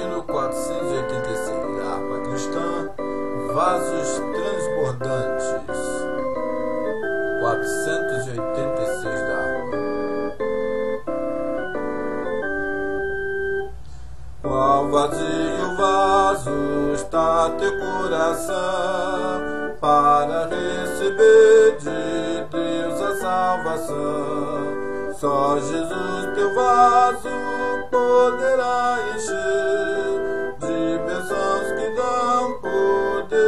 número 486 da harpa cristã, vasos transbordantes. 486 da harpa. Qual vazio vaso está teu coração para receber de Deus a salvação? Só Jesus teu vaso poderá encher de bênçãos que dão poder.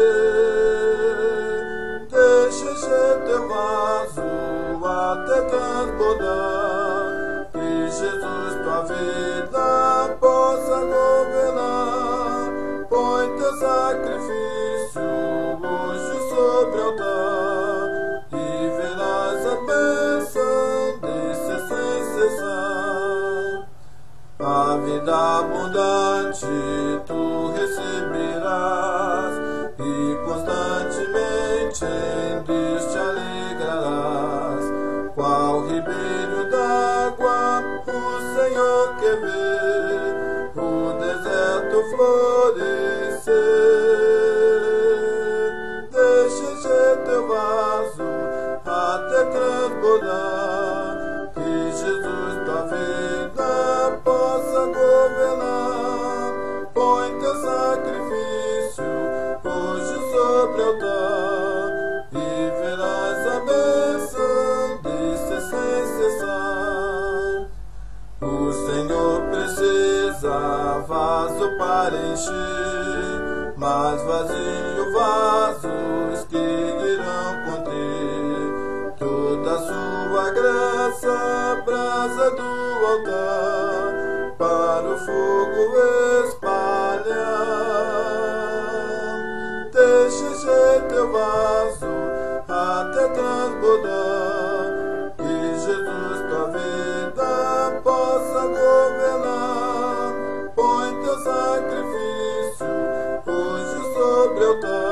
Deixa encher teu vaso até transbordar, que Jesus tua vida possa governar. Põe teu sacrifício hoje sobre o altar e verás a bênção descer sem cessar. A vida abundante tu receberás e constantemente em Deus te alegrarás. Qual ribeiro d'água o Senhor quer ver o deserto florescer. Deixa encher teu vaso até transbordar, que Jesus tua vida possa governar. Põe teu sacrifício hoje sobre o altar e verás a bênção descer sem cessar. O Senhor precisa vaso para encher, mas vazio vasos que irão conter toda a sua graça, brasa do altar para o fogo espalhar. Deixa encher teu vaso até transbordar, que Jesus tua vida possa governar. Põe teu sacrifício hoje sobre o altar